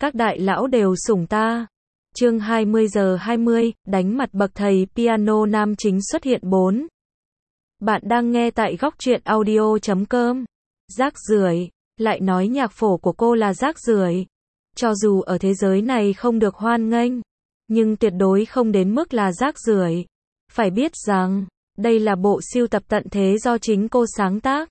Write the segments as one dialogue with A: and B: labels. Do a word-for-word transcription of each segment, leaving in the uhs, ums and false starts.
A: Các đại lão đều sủng ta. Chương hai mươi giờ hai mươi, đánh mặt bậc thầy piano nam chính xuất hiện bốn. Bạn đang nghe tại góc truyện audio chấm com. Rác rưởi, lại nói nhạc phổ của cô là rác rưởi. Cho dù ở thế giới này không được hoan nghênh, nhưng tuyệt đối không đến mức là rác rưởi. Phải biết rằng, đây là bộ sưu tập tận thế do chính cô sáng tác.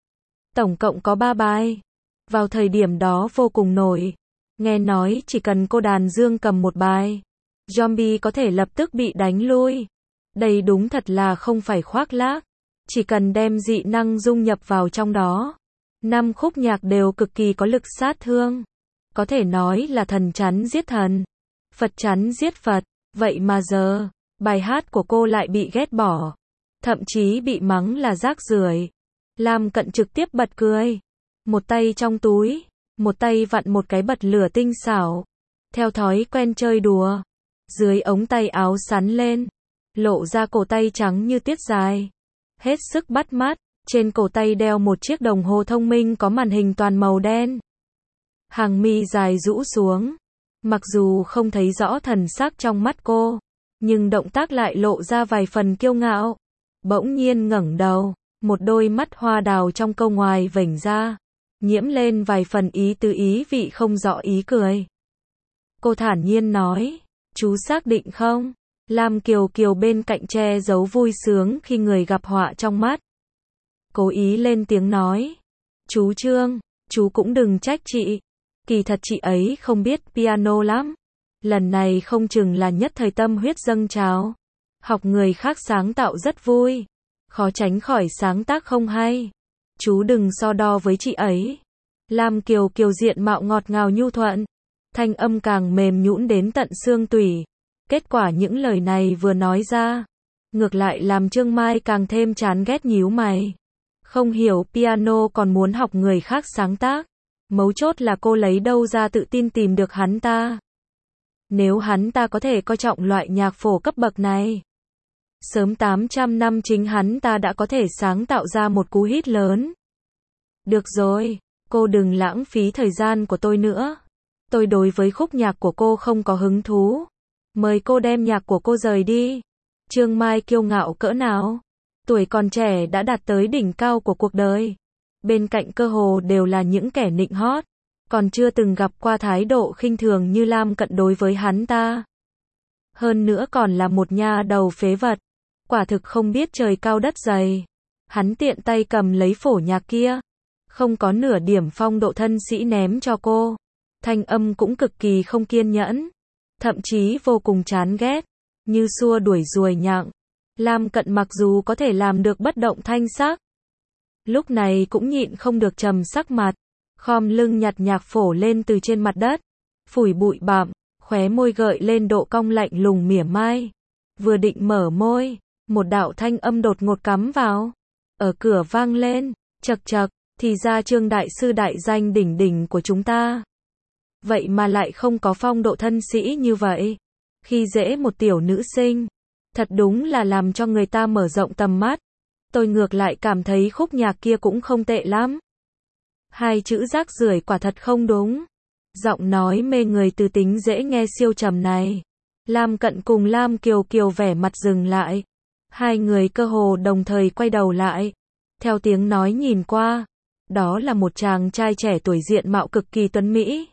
A: Tổng cộng có ba bài. Vào thời điểm đó vô cùng nổi. Nghe nói chỉ cần cô đàn dương cầm một bài, zombie có thể lập tức bị đánh lui. Đây đúng thật là không phải khoác lác. Chỉ cần đem dị năng dung nhập vào trong đó. Năm khúc nhạc đều cực kỳ có lực sát thương. Có thể nói là thần chắn giết thần, Phật chắn giết Phật. Vậy mà giờ, bài hát của cô lại bị ghét bỏ. Thậm chí bị mắng là rác rưởi. Lam Cận trực tiếp bật cười. Một tay trong túi, một tay vặn một cái bật lửa tinh xảo. Theo thói quen chơi đùa. Dưới ống tay áo sắn lên, lộ ra cổ tay trắng như tiết dài. Hết sức bắt mắt, trên cổ tay đeo một chiếc đồng hồ thông minh có màn hình toàn màu đen. Hàng mi dài rũ xuống. Mặc dù không thấy rõ thần sắc trong mắt cô, nhưng động tác lại lộ ra vài phần kiêu ngạo. Bỗng nhiên ngẩng đầu, một đôi mắt hoa đào trong câu ngoài vểnh ra, nhiễm lên vài phần ý tứ ý vị không rõ ý cười. Cô thản nhiên nói, chú xác định không? Lam Kiều Kiều bên cạnh che giấu vui sướng khi người gặp họa trong mắt. Cố ý lên tiếng nói, chú Trương, chú cũng đừng trách chị. Kỳ thật chị ấy không biết piano lắm. Lần này không chừng là nhất thời tâm huyết dâng trào. Học người khác sáng tạo rất vui, khó tránh khỏi sáng tác không hay. Chú đừng so đo với chị ấy. Lam Kiều Kiều diện mạo ngọt ngào nhu thuận, thanh âm càng mềm nhũn đến tận xương tủy. Kết quả những lời này vừa nói ra, ngược lại làm Trương Mai càng thêm chán ghét nhíu mày. Không hiểu piano còn muốn học người khác sáng tác. Mấu chốt là cô lấy đâu ra tự tin tìm được hắn ta. Nếu hắn ta có thể coi trọng loại nhạc phổ cấp bậc này, sớm tám trăm năm chính hắn ta đã có thể sáng tạo ra một cú hit lớn. Được rồi, cô đừng lãng phí thời gian của tôi nữa. Tôi đối với khúc nhạc của cô không có hứng thú. Mời cô đem nhạc của cô rời đi. Trương Mai kiêu ngạo cỡ nào. Tuổi còn trẻ đã đạt tới đỉnh cao của cuộc đời. Bên cạnh cơ hồ đều là những kẻ nịnh hót. Còn chưa từng gặp qua thái độ khinh thường như Lam Cận đối với hắn ta. Hơn nữa còn là một nha đầu phế vật. Quả thực không biết trời cao đất dày. Hắn tiện tay cầm lấy phổ nhạc kia. Không có nửa điểm phong độ thân sĩ ném cho cô. Thanh âm cũng cực kỳ không kiên nhẫn. Thậm chí vô cùng chán ghét. Như xua đuổi ruồi nhặng. Lam Cận mặc dù có thể làm được bất động thanh sắc, lúc này cũng nhịn không được trầm sắc mặt. Khom lưng nhặt nhạc phổ lên từ trên mặt đất. Phủi bụi bặm, khóe môi gợi lên độ cong lạnh lùng mỉa mai. Vừa định mở môi, một đạo thanh âm đột ngột cắm vào. Ở cửa vang lên, chậc chậc, thì ra Trương đại sư đại danh đỉnh đỉnh của chúng ta. Vậy mà lại không có phong độ thân sĩ như vậy. Khi dễ một tiểu nữ sinh, thật đúng là làm cho người ta mở rộng tầm mắt. Tôi ngược lại cảm thấy khúc nhạc kia cũng không tệ lắm. Hai chữ rác rưởi quả thật không đúng. Giọng nói mê người từ tính dễ nghe siêu trầm này. Lam Cận cùng Lam Kiều Kiều vẻ mặt dừng lại. Hai người cơ hồ đồng thời quay đầu lại. Theo tiếng nói nhìn qua, đó là một chàng trai trẻ tuổi diện mạo cực kỳ tuấn mỹ.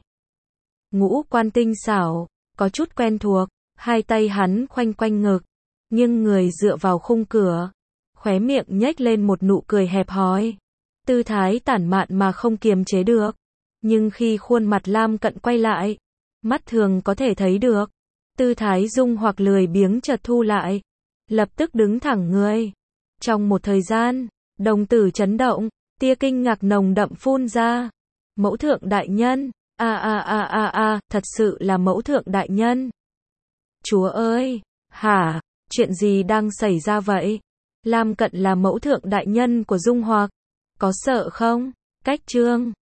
A: Ngũ quan tinh xảo, có chút quen thuộc. Hai tay hắn khoanh quanh ngực, nhưng người dựa vào khung cửa. Khóe miệng nhếch lên một nụ cười hẹp hòi. Tư thái tản mạn mà không kiềm chế được. Nhưng khi khuôn mặt Lam Cận quay lại, mắt thường có thể thấy được. Tư thái dung hoặc lười biếng chợt thu lại. Lập tức đứng thẳng người. Trong một thời gian, đồng tử chấn động, tia kinh ngạc nồng đậm phun ra. Mẫu thượng đại nhân, a a a a a, thật sự là mẫu thượng đại nhân. Chúa ơi, hả, chuyện gì đang xảy ra vậy? Lam Cận là mẫu thượng đại nhân của Dung Hoặc. Có sợ không? Cách Trương